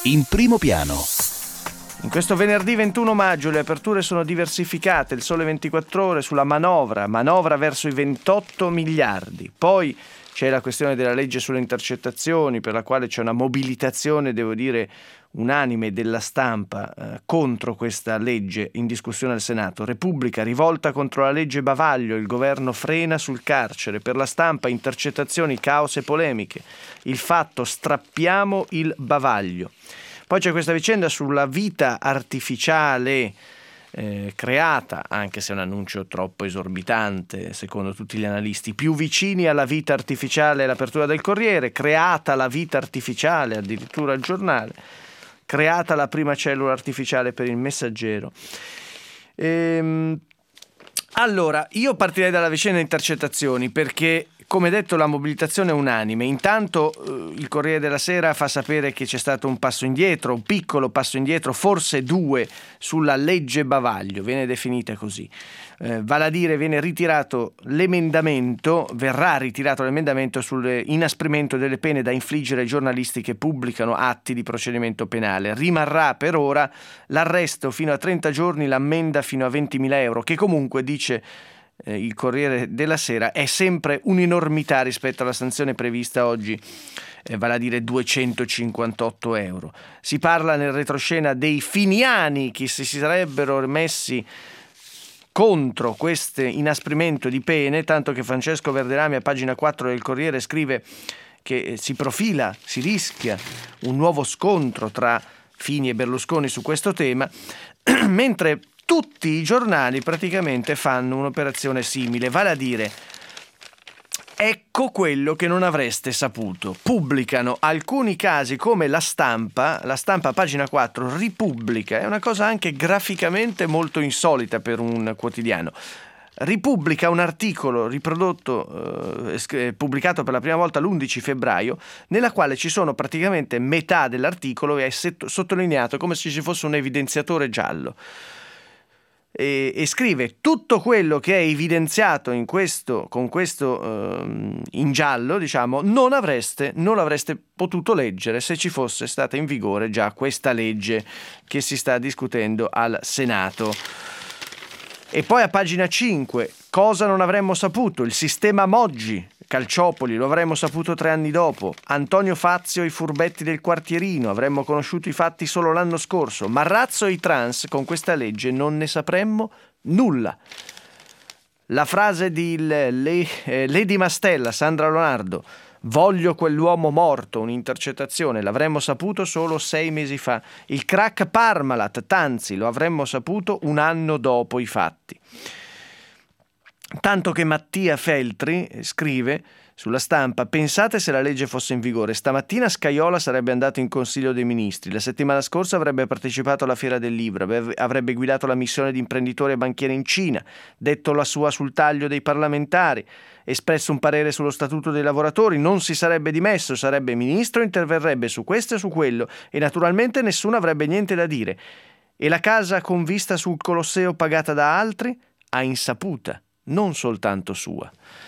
in primo piano. In questo venerdì 21 maggio le aperture sono diversificate. Il Sole 24 Ore sulla manovra verso i 28 miliardi. Poi c'è la questione della legge sulle intercettazioni, per la quale c'è una mobilitazione, devo dire, unanime della stampa contro questa legge in discussione al Senato. Repubblica, rivolta contro la legge bavaglio, il governo frena sul carcere. Per la stampa, intercettazioni, caos e polemiche. Il Fatto, strappiamo il bavaglio. Poi c'è questa vicenda sulla vita artificiale creata, anche se è un annuncio troppo esorbitante secondo tutti gli analisti, più vicini alla vita artificiale, l'apertura del Corriere, creata la vita artificiale, addirittura il Giornale, creata la prima cellula artificiale per il Messaggero. Allora, io partirei dalla vicenda intercettazioni perché, come detto, la mobilitazione è unanime. Intanto il Corriere della Sera fa sapere che c'è stato un passo indietro, un piccolo passo indietro, forse due, sulla legge bavaglio, viene definita così. Vale a dire, verrà ritirato l'emendamento sull'inasprimento delle pene da infliggere ai giornalisti che pubblicano atti di procedimento penale. Rimarrà per ora l'arresto fino a 30 giorni, l'ammenda fino a 20.000 euro, che comunque, dice il Corriere della Sera, è sempre un'enormità rispetto alla sanzione prevista oggi, vale a dire 258 euro. Si parla nel retroscena dei finiani che si sarebbero messi contro questo inasprimento di pene, tanto che Francesco Verderami a pagina 4 del Corriere scrive che si rischia un nuovo scontro tra Fini e Berlusconi su questo tema, mentre tutti i giornali praticamente fanno un'operazione simile, vale a dire: ecco quello che non avreste saputo. Pubblicano alcuni casi come la stampa a pagina 4 ripubblica, è una cosa anche graficamente molto insolita per un quotidiano. Ripubblica un articolo pubblicato per la prima volta l'11 febbraio, nella quale ci sono praticamente metà dell'articolo e è sottolineato come se ci fosse un evidenziatore giallo. E scrive: tutto quello che è evidenziato in questo in giallo, diciamo, non l'avreste potuto leggere se ci fosse stata in vigore già questa legge che si sta discutendo al Senato. E poi a pagina 5, cosa non avremmo saputo? Il sistema Moggi, Calciopoli, lo avremmo saputo 3 anni dopo. Antonio Fazio, i furbetti del quartierino, avremmo conosciuto i fatti solo l'anno scorso. Marrazzo e i trans, con questa legge non ne sapremmo nulla. La frase di Lady Mastella, Sandra Leonardo: voglio quell'uomo morto, un'intercettazione, l'avremmo saputo solo 6 mesi fa. Il crack Parmalat, Tanzi, lo avremmo saputo un anno dopo i fatti. Tanto che Mattia Feltri scrive sulla stampa: pensate se la legge fosse in vigore, stamattina Scajola sarebbe andato in Consiglio dei Ministri, la settimana scorsa avrebbe partecipato alla Fiera del Libro, avrebbe guidato la missione di imprenditori e banchieri in Cina, detto la sua sul taglio dei parlamentari, espresso un parere sullo statuto dei lavoratori, non si sarebbe dimesso, sarebbe ministro, interverrebbe su questo e su quello e naturalmente nessuno avrebbe niente da dire. E la casa con vista sul Colosseo pagata da altri? A insaputa, non soltanto sua.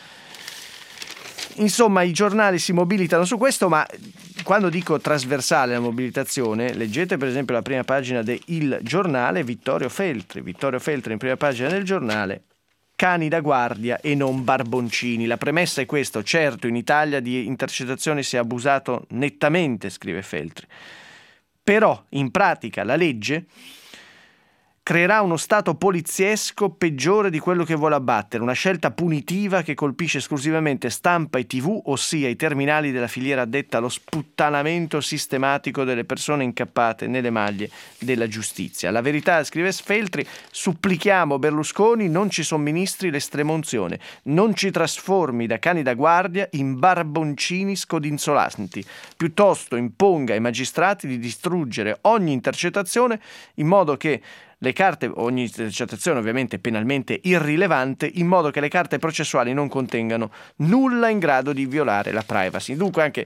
Insomma, i giornali si mobilitano su questo, ma quando dico trasversale la mobilitazione, leggete per esempio la prima pagina de Il Giornale, Vittorio Feltri in prima pagina del Giornale: cani da guardia e non barboncini. La premessa è questo: certo, in Italia di intercettazioni si è abusato nettamente, scrive Feltri, però in pratica la legge creerà uno stato poliziesco peggiore di quello che vuole abbattere, una scelta punitiva che colpisce esclusivamente stampa e TV, ossia i terminali della filiera addetta allo sputtanamento sistematico delle persone incappate nelle maglie della giustizia. La verità, scrive Feltri: supplichiamo Berlusconi, non ci somministri l'estremunzione, non ci trasformi da cani da guardia in barboncini scodinzolanti, piuttosto imponga ai magistrati di distruggere ogni intercettazione in modo che ogni intercettazione ovviamente penalmente irrilevante, in modo che le carte processuali non contengano nulla in grado di violare la privacy. Dunque anche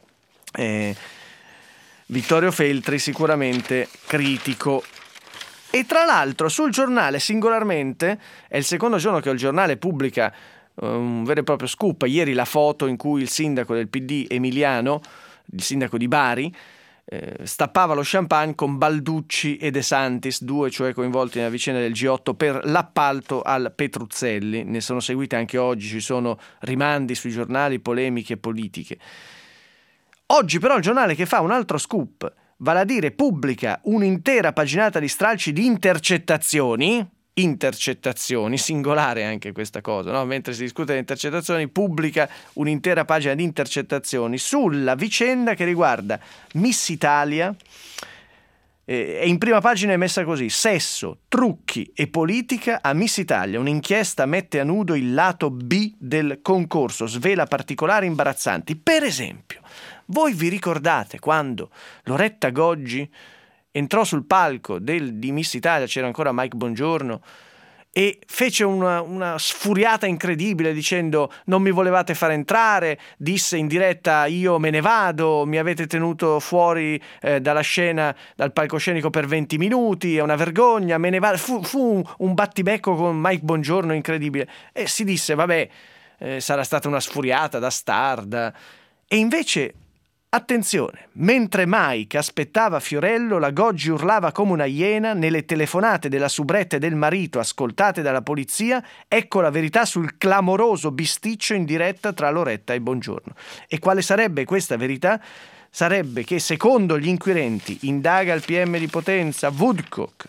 Vittorio Feltri sicuramente critico. E tra l'altro sul Giornale singolarmente, è il secondo giorno che il Giornale pubblica un vero e proprio scoop. Ieri la foto in cui il sindaco del PD Emiliano, il sindaco di Bari, stappava lo champagne con Balducci e De Santis, due cioè coinvolti nella vicenda del G8 per l'appalto al Petruzzelli. Ne sono seguite anche oggi, ci sono rimandi sui giornali, polemiche politiche. Oggi però il giornale che fa un altro scoop, vale a dire pubblica un'intera paginata di stralci di intercettazioni, singolare anche questa cosa, no? Mentre si discute di intercettazioni, pubblica un'intera pagina di intercettazioni sulla vicenda che riguarda Miss Italia, e in prima pagina è messa così: sesso, trucchi e politica a Miss Italia, un'inchiesta mette a nudo il lato B del concorso, svela particolari imbarazzanti. Per esempio, voi vi ricordate quando Loretta Goggi entrò sul palco di Miss Italia, c'era ancora Mike Bongiorno, e fece una sfuriata incredibile dicendo: non mi volevate far entrare, disse in diretta: io me ne vado, mi avete tenuto fuori dalla scena, dal palcoscenico per 20 minuti, è una vergogna, me ne vado. Fu un battibecco con Mike Bongiorno incredibile, e si disse vabbè, sarà stata una sfuriata da star, e invece attenzione, mentre Mike aspettava Fiorello, la Goggi urlava come una iena. Nelle telefonate della soubrette e del marito ascoltate dalla polizia, ecco la verità sul clamoroso bisticcio in diretta tra Loretta e Bongiorno. E quale sarebbe questa verità? Sarebbe che, secondo gli inquirenti, indaga il PM di Potenza Woodcock,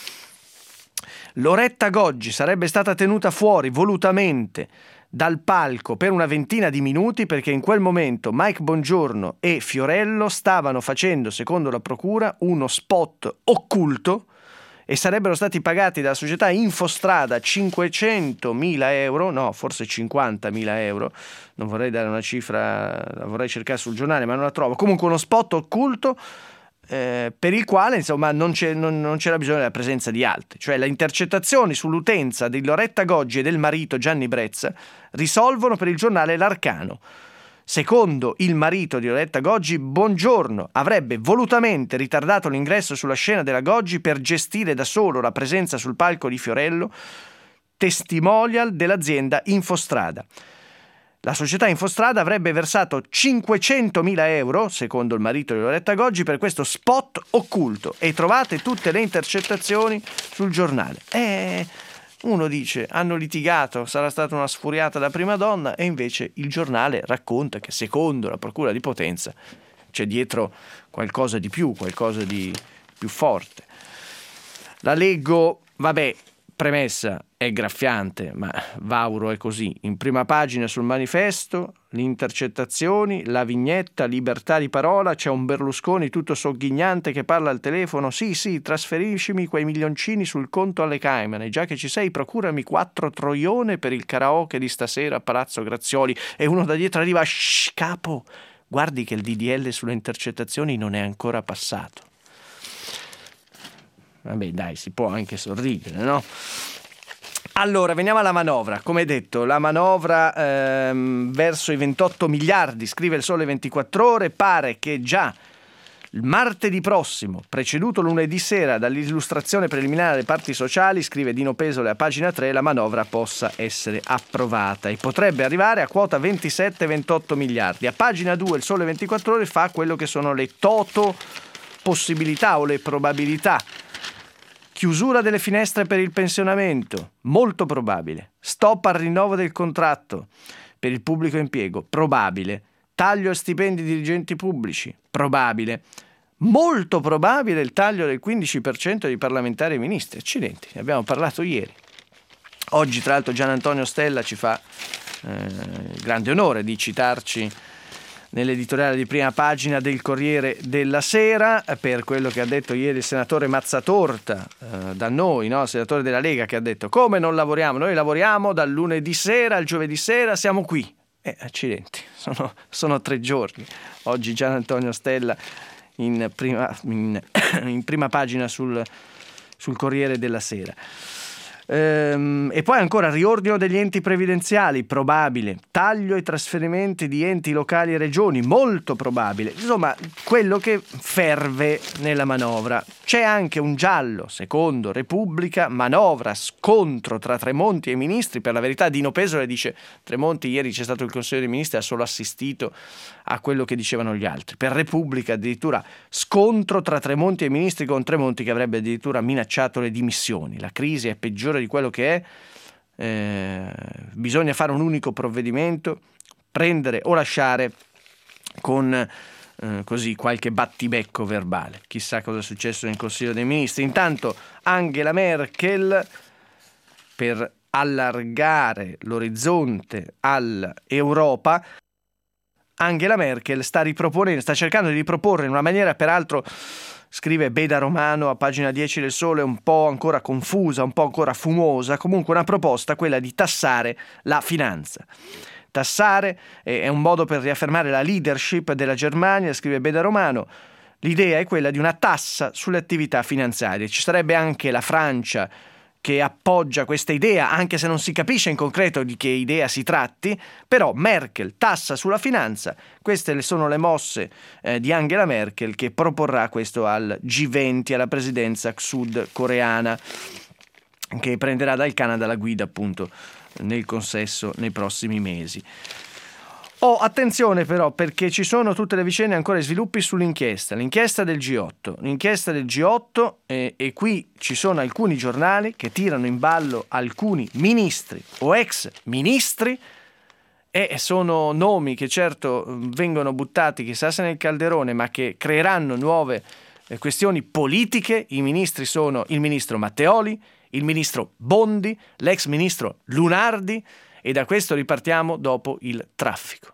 Loretta Goggi sarebbe stata tenuta fuori volutamente dal palco per una ventina di minuti perché in quel momento Mike Bongiorno e Fiorello stavano facendo, secondo la procura, uno spot occulto e sarebbero stati pagati dalla società Infostrada 500.000 euro, no, forse 50.000 euro, non vorrei dare una cifra, la vorrei cercare sul giornale ma non la trovo, comunque uno spot occulto per il quale insomma non c'era bisogno della presenza di altri, cioè le intercettazioni sull'utenza di Loretta Goggi e del marito Gianni Brezza risolvono per il giornale L'Arcano. Secondo il marito di Loretta Goggi, Bongiorno avrebbe volutamente ritardato l'ingresso sulla scena della Goggi per gestire da solo la presenza sul palco di Fiorello, testimonial dell'azienda Infostrada. La società Infostrada avrebbe versato 500.000 euro, secondo il marito di Loretta Goggi, per questo spot occulto, e trovate tutte le intercettazioni sul giornale. Uno dice, hanno litigato, sarà stata una sfuriata da prima donna, e invece il giornale racconta che secondo la procura di Potenza c'è dietro qualcosa di più, qualcosa di più forte. La leggo, vabbè, premessa, è graffiante, ma Vauro è così. In prima pagina sul Manifesto, le intercettazioni, la vignetta, libertà di parola, c'è un Berlusconi tutto sogghignante che parla al telefono: sì, trasferiscimi quei milioncini sul conto alle Cayman, e già che ci sei procurami 4 troione per il karaoke di stasera a Palazzo Grazioli. E uno da dietro arriva: shh, capo, guardi che il DDL sulle intercettazioni non è ancora passato. Vabbè, dai, si può anche sorridere, no? Allora, veniamo alla manovra. Come detto, la manovra verso i 28 miliardi, scrive il Sole 24 Ore, pare che già il martedì prossimo, preceduto lunedì sera dall'illustrazione preliminare delle parti sociali, scrive Dino Pesole a pagina 3, la manovra possa essere approvata e potrebbe arrivare a quota 27-28 miliardi. A pagina 2 il Sole 24 Ore fa quello che sono le toto possibilità o le probabilità. Chiusura delle finestre per il pensionamento, molto probabile. Stop al rinnovo del contratto per il pubblico impiego, probabile. Taglio a stipendi di dirigenti pubblici, probabile. Molto probabile il taglio del 15% di parlamentari e ministri. Accidenti, ne abbiamo parlato ieri. Oggi, tra l'altro, Gian Antonio Stella ci fa il grande onore di citarci nell'editoriale di prima pagina del Corriere della Sera per quello che ha detto ieri il senatore Mazzatorta da noi, no? Il senatore della Lega, che ha detto: come non lavoriamo? Noi lavoriamo dal lunedì sera al giovedì sera, siamo qui. Accidenti, sono 3 giorni. Oggi Gian Antonio Stella in prima pagina sul Corriere della Sera. E poi ancora riordino degli enti previdenziali, probabile. Taglio ai trasferimenti di enti locali e regioni, molto probabile. Insomma, quello che ferve nella manovra. C'è anche un giallo, secondo Repubblica, manovra, scontro tra Tremonti e i ministri. Per la verità Dino Pesola dice Tremonti ieri c'è stato il Consiglio dei Ministri, ha solo assistito a quello che dicevano gli altri. Per Repubblica addirittura scontro tra Tremonti e i ministri, con Tremonti che avrebbe addirittura minacciato le dimissioni. La crisi è peggiore di quello che è, bisogna fare un unico provvedimento, prendere o lasciare, con così qualche battibecco verbale. Chissà cosa è successo nel Consiglio dei Ministri. Intanto Angela Merkel, per allargare l'orizzonte all'Europa, Angela Merkel sta cercando di riproporre in una maniera, peraltro, scrive Beda Romano a pagina 10 del Sole, un po' ancora confusa, un po' ancora fumosa, comunque una proposta, quella di tassare la finanza. Tassare è un modo per riaffermare la leadership della Germania, scrive Beda Romano. L'idea è quella di una tassa sulle attività finanziarie. Ci sarebbe anche la Francia che appoggia questa idea, anche se non si capisce in concreto di che idea si tratti, però Merkel, tassa sulla finanza, queste sono le mosse di Angela Merkel, che proporrà questo al G20, alla presidenza sudcoreana, che prenderà dal Canada la guida appunto nel consesso nei prossimi mesi. Attenzione però, perché ci sono tutte le vicende ancora e sviluppi l'inchiesta del G8 e qui ci sono alcuni giornali che tirano in ballo alcuni ministri o ex ministri, e sono nomi che certo vengono buttati chissà se nel calderone, ma che creeranno nuove questioni politiche. I ministri sono il ministro Matteoli, il ministro Bondi, l'ex ministro Lunardi, e da questo ripartiamo dopo il traffico.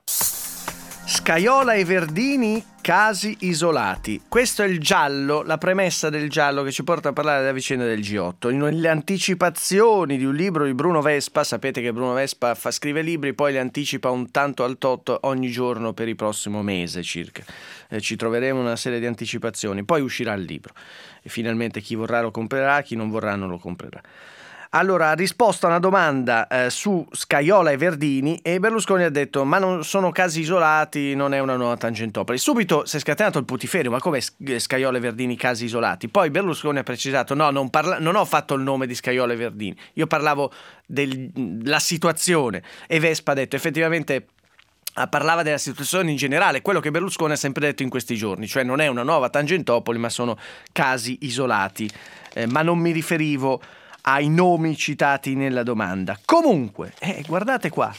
Scajola e Verdini, casi isolati. Questo è il giallo, la premessa del giallo che ci porta a parlare della vicenda del G8. Le anticipazioni di un libro di Bruno Vespa, sapete che Bruno Vespa scrive libri, poi li anticipa un tanto al tot ogni giorno per il prossimo mese circa. Ci troveremo una serie di anticipazioni, poi uscirà il libro e finalmente chi vorrà lo comprerà, chi non vorrà non lo comprerà. Allora, ha risposto a una domanda su Scajola e Verdini, e Berlusconi ha detto ma non sono casi isolati, non è una nuova Tangentopoli. Subito si è scatenato il putiferio, ma come Scajola e Verdini casi isolati? Poi Berlusconi ha precisato no, non ho fatto il nome di Scajola e Verdini, io parlavo della situazione, e Vespa ha detto effettivamente parlava della situazione in generale, quello che Berlusconi ha sempre detto in questi giorni, cioè non è una nuova Tangentopoli ma sono casi isolati, ma non mi riferivo ai nomi citati nella domanda. Comunque, guardate qua,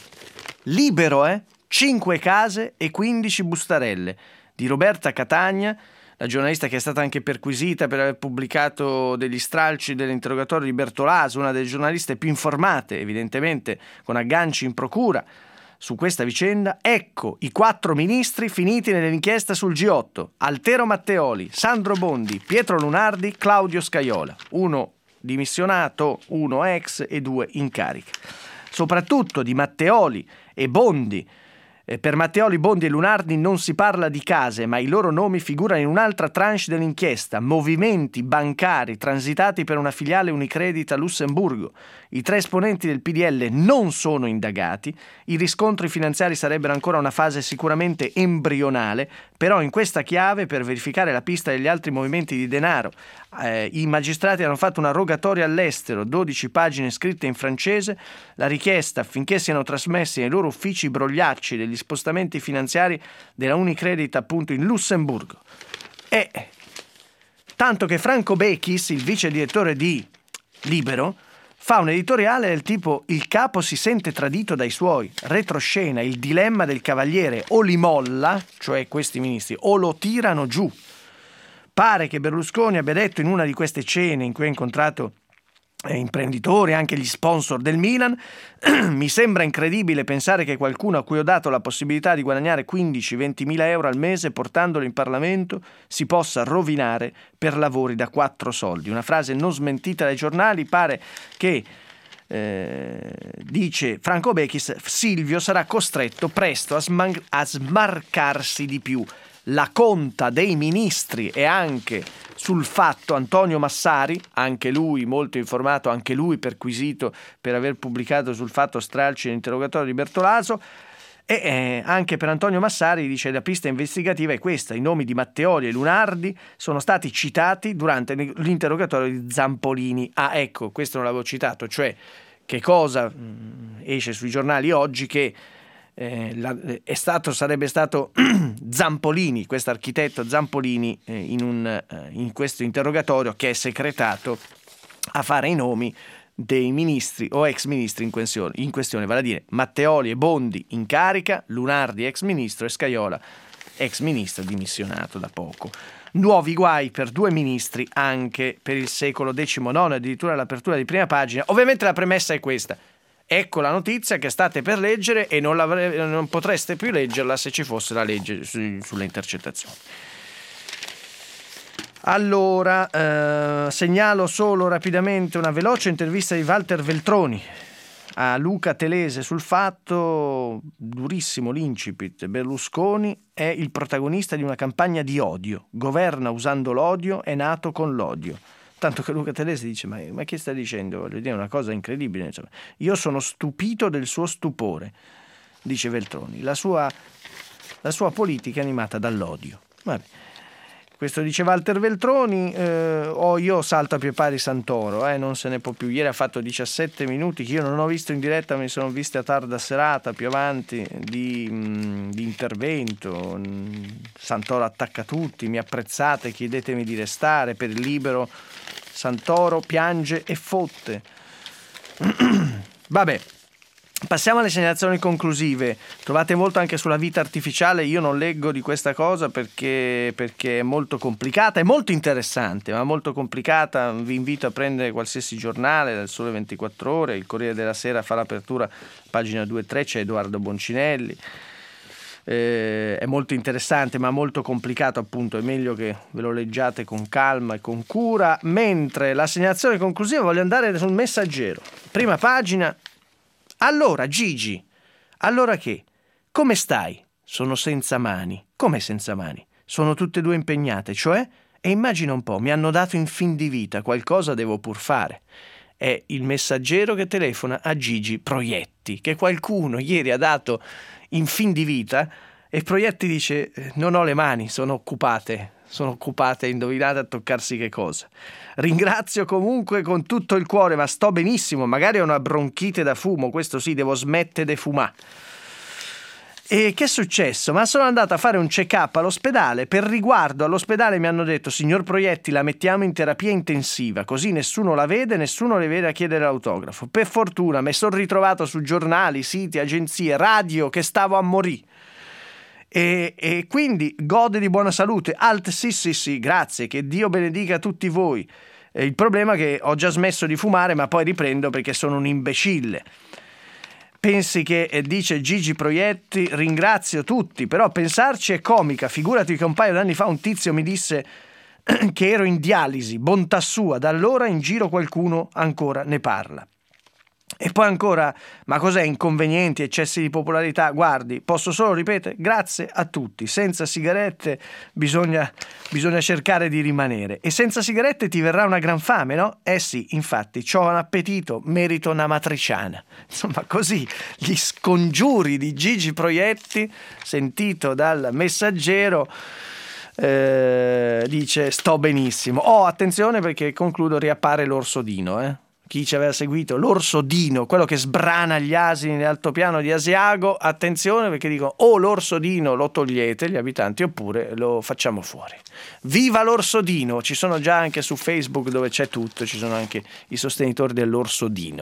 Libero, 5 case e 15 bustarelle, di Roberta Catagna, la giornalista che è stata anche perquisita per aver pubblicato degli stralci dell'interrogatorio di Bertolaso, una delle giornaliste più informate, evidentemente con agganci in procura su questa vicenda. Ecco i 4 ministri finiti nell'inchiesta sul G8: Altero Matteoli, Sandro Bondi, Pietro Lunardi, Claudio Scajola, uno dimissionato, 1 ex e 2 in carica. Soprattutto di Matteoli e Bondi. Per Matteoli, Bondi e Lunardi non si parla di case, ma i loro nomi figurano in un'altra tranche dell'inchiesta: movimenti bancari transitati per una filiale Unicredit a Lussemburgo. I 3 esponenti del PDL non sono indagati. I riscontri finanziari sarebbero ancora una fase sicuramente embrionale, però in questa chiave, per verificare la pista degli altri movimenti di denaro, i magistrati hanno fatto una rogatoria all'estero, 12 pagine scritte in francese, la richiesta affinché siano trasmessi ai loro uffici i brogliacci degli spostamenti finanziari della Unicredit appunto in Lussemburgo. E tanto che Franco Bechis, il vice direttore di Libero, fa un editoriale del tipo: il capo si sente tradito dai suoi, retroscena, il dilemma del cavaliere, o li molla, cioè questi ministri, o lo tirano giù. Pare che Berlusconi abbia detto in una di queste cene in cui ha incontrato imprenditori, anche gli sponsor del Milan: mi sembra incredibile pensare che qualcuno a cui ho dato la possibilità di guadagnare 15-20 mila euro al mese portandolo in Parlamento si possa rovinare per lavori da 4 soldi. Una frase non smentita dai giornali. Pare che dice Franco Bechis, Silvio sarà costretto presto a smarcarsi di più. La conta dei ministri e anche sul fatto Antonio Massari, anche lui molto informato, anche lui perquisito per aver pubblicato sul fatto stralci nell'interrogatorio di Bertolaso, E anche per Antonio Massari, dice, la pista investigativa è questa: i nomi di Matteoli e Lunardi sono stati citati durante l'interrogatorio di Zampolini. Ah, ecco, questo non l'avevo citato, cioè che cosa esce sui giornali oggi, che sarebbe stato Zampolini, questo architetto Zampolini, in questo interrogatorio che è secretato, a fare i nomi dei ministri o ex ministri in questione, vale a dire Matteoli e Bondi in carica, Lunardi ex ministro e Scajola ex ministro dimissionato da poco. Nuovi guai per 2 ministri anche per il secolo XIX, addirittura l'apertura di prima pagina. Ovviamente la premessa è questa: ecco la notizia che state per leggere e non potreste più leggerla se ci fosse la legge sulle intercettazioni. Allora, segnalo solo rapidamente una veloce intervista di Walter Veltroni a Luca Telese sul Fatto, durissimo l'incipit: Berlusconi è il protagonista di una campagna di odio, governa usando l'odio, è nato con l'odio. Tanto che Luca Telese dice: ma che sta dicendo? Voglio dire, una cosa incredibile, insomma. Io sono stupito del suo stupore, dice Veltroni, la sua politica è animata dall'odio. Vabbè. Questo dice Walter Veltroni. Io salto a più pari Santoro, non se ne può più. Ieri ha fatto 17 minuti che io non ho visto in diretta, me li sono visti a tarda serata, più avanti, di intervento. Santoro attacca tutti: mi apprezzate, chiedetemi di restare. Per il Libero Santoro piange e fotte. Vabbè. Passiamo alle segnalazioni conclusive. Trovate molto anche sulla vita artificiale. Io non leggo di questa cosa perché è molto complicata, è molto interessante ma molto complicata. Vi invito a prendere qualsiasi giornale, dal Sole 24 Ore, il Corriere della Sera fa l'apertura, pagina 2-3, c'è Edoardo Boncinelli. È molto interessante ma molto complicato, appunto. È meglio che ve lo leggiate con calma e con cura. Mentre la segnalazione conclusiva, voglio andare sul Messaggero, prima pagina. Allora Gigi, allora che? Come stai? Sono senza mani. Come senza mani? Sono tutte e 2 impegnate, cioè? E immagina un po', mi hanno dato in fin di vita, qualcosa devo pur fare. È il Messaggero che telefona a Gigi Proietti, che qualcuno ieri ha dato in fin di vita, e Proietti dice: non ho le mani, sono occupate, indovinate a toccarsi che cosa. Ringrazio comunque con tutto il cuore, ma sto benissimo, magari ho una bronchite da fumo, questo sì, devo smettere di fumare. E che è successo? Ma sono andato a fare un check-up all'ospedale. Per riguardo all'ospedale mi hanno detto: signor Proietti, la mettiamo in terapia intensiva, così nessuno la vede, nessuno le vede a chiedere l'autografo. Per fortuna mi sono ritrovato su giornali, siti, agenzie, radio che stavo a morire. E quindi gode di buona salute. Sì, grazie, che Dio benedica tutti voi. Il problema è che ho già smesso di fumare, ma poi riprendo perché sono un imbecille. Pensi che, dice Gigi Proietti, ringrazio tutti, però pensarci è comica. Figurati che un paio d'anni fa un tizio mi disse che ero in dialisi, bontà sua, da allora in giro qualcuno ancora ne parla. E poi ancora, ma cos'è inconvenienti, eccessi di popolarità? Guardi, posso solo ripetere, grazie a tutti. Senza sigarette bisogna cercare di rimanere. E senza sigarette ti verrà una gran fame, no? Sì, infatti, c'ho un appetito, merito una matriciana. Insomma, così, gli scongiuri di Gigi Proietti, sentito dal Messaggero, dice: sto benissimo. Attenzione, perché concludo, riappare l'orso Dino, Chi ci aveva seguito, l'orso Dino, quello che sbrana gli asini nell'altopiano di Asiago, attenzione, perché dicono: o l'orso Dino lo togliete gli abitanti oppure lo facciamo fuori. Viva l'orso Dino! Ci sono già anche su Facebook, dove c'è tutto, ci sono anche i sostenitori dell'orso Dino.